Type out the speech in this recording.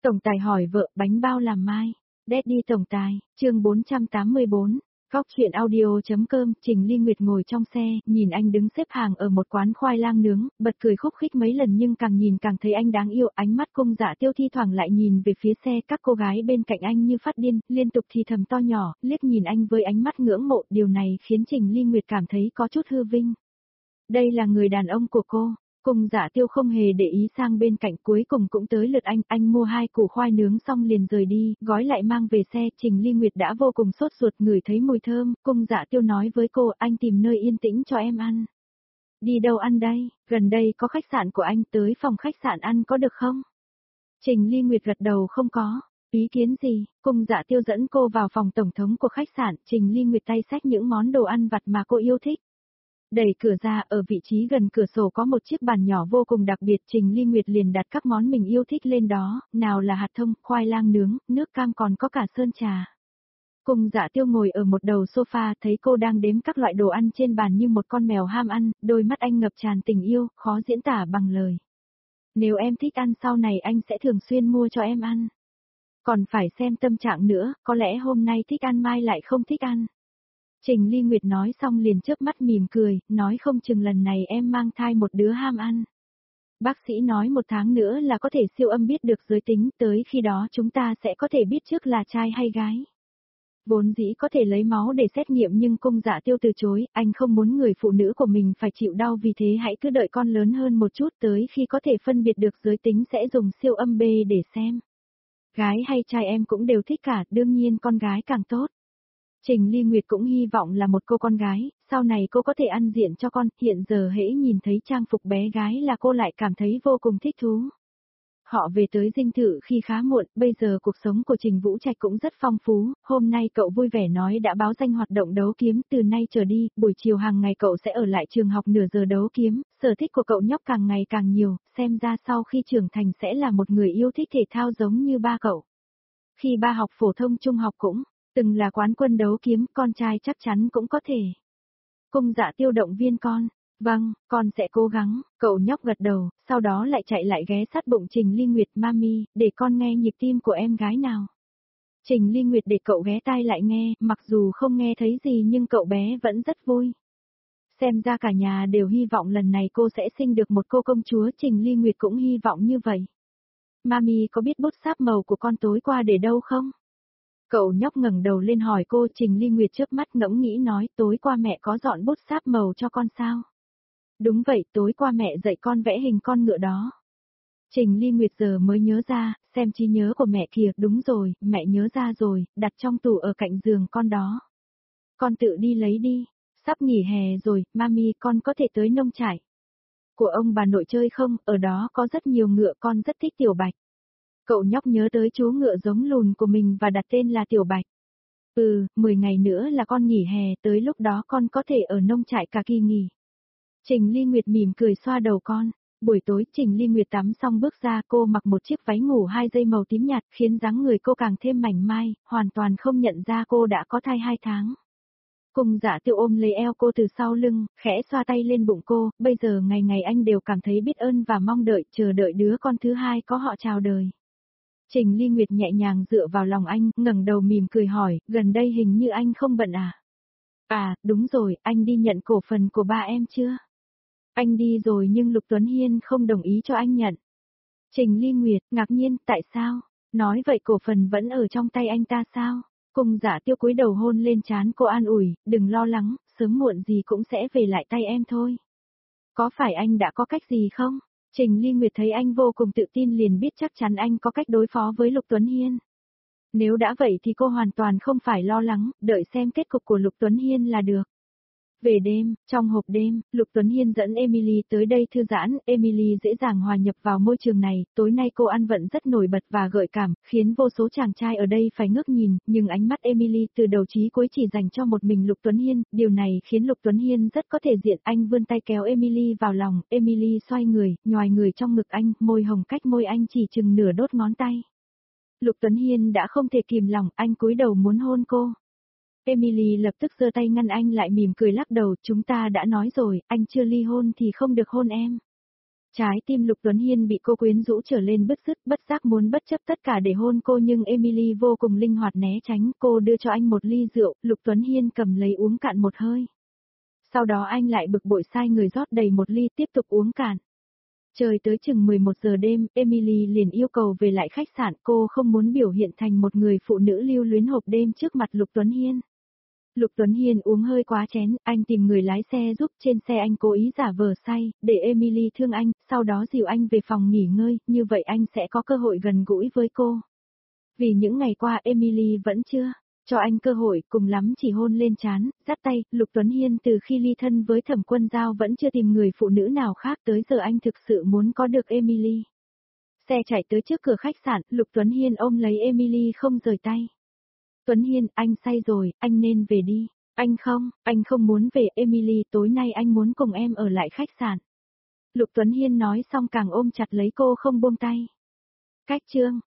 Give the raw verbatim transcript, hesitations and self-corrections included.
Tổng tài hỏi vợ, bánh bao làm mai. Daddy tổng tài, chương bốn trăm tám mươi bốn. Góc chuyện audio.com, Trình Ly Nguyệt ngồi trong xe, nhìn anh đứng xếp hàng ở một quán khoai lang nướng, bật cười khúc khích mấy lần nhưng càng nhìn càng thấy anh đáng yêu, ánh mắt Cung Dạ Tiêu thi thoảng lại nhìn về phía xe, các cô gái bên cạnh anh như phát điên, liên tục thì thầm to nhỏ, liếc nhìn anh với ánh mắt ngưỡng mộ, điều này khiến Trình Ly Nguyệt cảm thấy có chút hư vinh. Đây là người đàn ông của cô. Cung Dạ Tiêu không hề để ý sang bên cạnh, cuối cùng cũng tới lượt anh, anh mua hai củ khoai nướng xong liền rời đi, gói lại mang về xe. Trình Ly Nguyệt đã vô cùng sốt ruột ngửi thấy mùi thơm, Cung Dạ Tiêu nói với cô, anh tìm nơi yên tĩnh cho em ăn. Đi đâu ăn đây, gần đây có khách sạn của anh, tới phòng khách sạn ăn có được không? Trình Ly Nguyệt gật đầu không có. Ý kiến gì? Cung Dạ Tiêu dẫn cô vào phòng tổng thống của khách sạn, Trình Ly Nguyệt tay xách những món đồ ăn vặt mà cô yêu thích. Đẩy cửa ra, ở vị trí gần cửa sổ có một chiếc bàn nhỏ vô cùng đặc biệt, Trình Ly Nguyệt liền đặt các món mình yêu thích lên đó, nào là hạt thông, khoai lang nướng, nước cam còn có cả sơn trà. Cung Dạ Tiêu ngồi ở một đầu sofa, thấy cô đang đếm các loại đồ ăn trên bàn như một con mèo ham ăn, đôi mắt anh ngập tràn tình yêu, khó diễn tả bằng lời. Nếu em thích ăn sau này anh sẽ thường xuyên mua cho em ăn. Còn phải xem tâm trạng nữa, có lẽ hôm nay thích ăn mai lại không thích ăn. Trình Ly Nguyệt nói xong liền chớp mắt mỉm cười, nói không chừng lần này em mang thai một đứa ham ăn. Bác sĩ nói một tháng nữa là có thể siêu âm biết được giới tính, tới khi đó chúng ta sẽ có thể biết trước là trai hay gái. Vốn dĩ có thể lấy máu để xét nghiệm nhưng Cung Dạ Tiêu từ chối, anh không muốn người phụ nữ của mình phải chịu đau, vì thế hãy cứ đợi con lớn hơn một chút, tới khi có thể phân biệt được giới tính sẽ dùng siêu âm B để xem. Gái hay trai em cũng đều thích cả, đương nhiên con gái càng tốt. Trình Ly Nguyệt cũng hy vọng là một cô con gái, sau này cô có thể ăn diện cho con, hiện giờ hễ nhìn thấy trang phục bé gái là cô lại cảm thấy vô cùng thích thú. Họ về tới dinh thự khi khá muộn, bây giờ cuộc sống của Trình Vũ Trạch cũng rất phong phú, hôm nay cậu vui vẻ nói đã báo danh hoạt động đấu kiếm, từ nay trở đi, buổi chiều hàng ngày cậu sẽ ở lại trường học nửa giờ đấu kiếm, sở thích của cậu nhóc càng ngày càng nhiều, xem ra sau khi trưởng thành sẽ là một người yêu thích thể thao giống như ba cậu. Khi ba học phổ thông trung học cũng từng là quán quân đấu kiếm, con trai chắc chắn cũng có thể. Cung Dạ Tiêu động viên con. Vâng, con sẽ cố gắng, cậu nhóc gật đầu, sau đó lại chạy lại ghé sát bụng Trình Ly Nguyệt, mami, để con nghe nhịp tim của em gái nào. Trình Ly Nguyệt để cậu ghé tai lại nghe, mặc dù không nghe thấy gì nhưng cậu bé vẫn rất vui. Xem ra cả nhà đều hy vọng lần này cô sẽ sinh được một cô công chúa, Trình Ly Nguyệt cũng hy vọng như vậy. Mami có biết bút sáp màu của con tối qua để đâu không? Cậu nhóc ngẩng đầu lên hỏi cô. Trình Ly Nguyệt chớp mắt ngẫm nghĩ nói, tối qua mẹ có dọn bút sáp màu cho con sao? Đúng vậy, tối qua mẹ dạy con vẽ hình con ngựa đó. Trình Ly Nguyệt giờ mới nhớ ra, xem trí nhớ của mẹ kìa, đúng rồi, mẹ nhớ ra rồi, đặt trong tủ ở cạnh giường con đó. Con tự đi lấy đi, sắp nghỉ hè rồi, mami con có thể tới nông trại của ông bà nội chơi không, ở đó có rất nhiều ngựa, con rất thích Tiểu Bạch. Cậu nhóc nhớ tới chú ngựa giống lùn của mình và đặt tên là Tiểu Bạch. Ừ, mười ngày nữa là con nghỉ hè, tới lúc đó con có thể ở nông trại cả kỳ nghỉ. Trình Ly Nguyệt mỉm cười xoa đầu con. Buổi tối Trình Ly Nguyệt tắm xong bước ra, cô mặc một chiếc váy ngủ hai dây màu tím nhạt, khiến dáng người cô càng thêm mảnh mai, hoàn toàn không nhận ra cô đã có thai hai tháng. Cung Dạ Tiêu ôm lấy eo cô từ sau lưng, khẽ xoa tay lên bụng cô, bây giờ ngày ngày anh đều cảm thấy biết ơn và mong đợi, chờ đợi đứa con thứ hai có họ chào đời. Trình Ly Nguyệt nhẹ nhàng dựa vào lòng anh, ngẩng đầu mỉm cười hỏi, gần đây hình như anh không bận à? À, đúng rồi, anh đi nhận cổ phần của ba em chưa? Anh đi rồi nhưng Lục Tuấn Hiên không đồng ý cho anh nhận. Trình Ly Nguyệt, ngạc nhiên, tại sao? Nói vậy cổ phần vẫn ở trong tay anh ta sao? Cung Dạ Tiêu cúi đầu hôn lên trán cô an ủi, đừng lo lắng, sớm muộn gì cũng sẽ về lại tay em thôi. Có phải anh đã có cách gì không? Trình Ly Nguyệt thấy anh vô cùng tự tin liền biết chắc chắn anh có cách đối phó với Lục Tuấn Hiên. Nếu đã vậy thì cô hoàn toàn không phải lo lắng, đợi xem kết cục của Lục Tuấn Hiên là được. Về đêm, trong hộp đêm, Lục Tuấn Hiên dẫn Emily tới đây thư giãn, Emily dễ dàng hòa nhập vào môi trường này, tối nay cô ăn vận rất nổi bật và gợi cảm, khiến vô số chàng trai ở đây phải ngước nhìn, nhưng ánh mắt Emily từ đầu chí cuối chỉ dành cho một mình Lục Tuấn Hiên, điều này khiến Lục Tuấn Hiên rất có thể diện, anh vươn tay kéo Emily vào lòng, Emily xoay người, nhoài người trong ngực anh, môi hồng cách môi anh chỉ chừng nửa đốt ngón tay. Lục Tuấn Hiên đã không thể kìm lòng, anh cúi đầu muốn hôn cô. Emily lập tức giơ tay ngăn anh lại, mỉm cười lắc đầu, chúng ta đã nói rồi, anh chưa ly hôn thì không được hôn em. Trái tim Lục Tuấn Hiên bị cô quyến rũ trở lên bứt rứt, bất giác muốn bất chấp tất cả để hôn cô, nhưng Emily vô cùng linh hoạt né tránh. Cô đưa cho anh một ly rượu, Lục Tuấn Hiên cầm lấy uống cạn một hơi. Sau đó anh lại bực bội sai người rót đầy một ly tiếp tục uống cạn. Trời tới chừng mười một giờ đêm, Emily liền yêu cầu về lại khách sạn, cô không muốn biểu hiện thành một người phụ nữ lưu luyến hộp đêm trước mặt Lục Tuấn Hiên. Lục Tuấn Hiên uống hơi quá chén, anh tìm người lái xe giúp, trên xe anh cố ý giả vờ say, để Emily thương anh, sau đó dìu anh về phòng nghỉ ngơi, như vậy anh sẽ có cơ hội gần gũi với cô. Vì những ngày qua Emily vẫn chưa cho anh cơ hội, cùng lắm chỉ hôn lên trán, dắt tay. Lục Tuấn Hiên từ khi ly thân với Thẩm Quân Giao vẫn chưa tìm người phụ nữ nào khác, tới giờ anh thực sự muốn có được Emily. Xe chạy tới trước cửa khách sạn, Lục Tuấn Hiên ôm lấy Emily không rời tay. Tuấn Hiên, anh say rồi, anh nên về đi. Anh không, anh không muốn về. Emily, tối nay anh muốn cùng em ở lại khách sạn. Lục Tuấn Hiên nói xong càng ôm chặt lấy cô không buông tay. Cách chương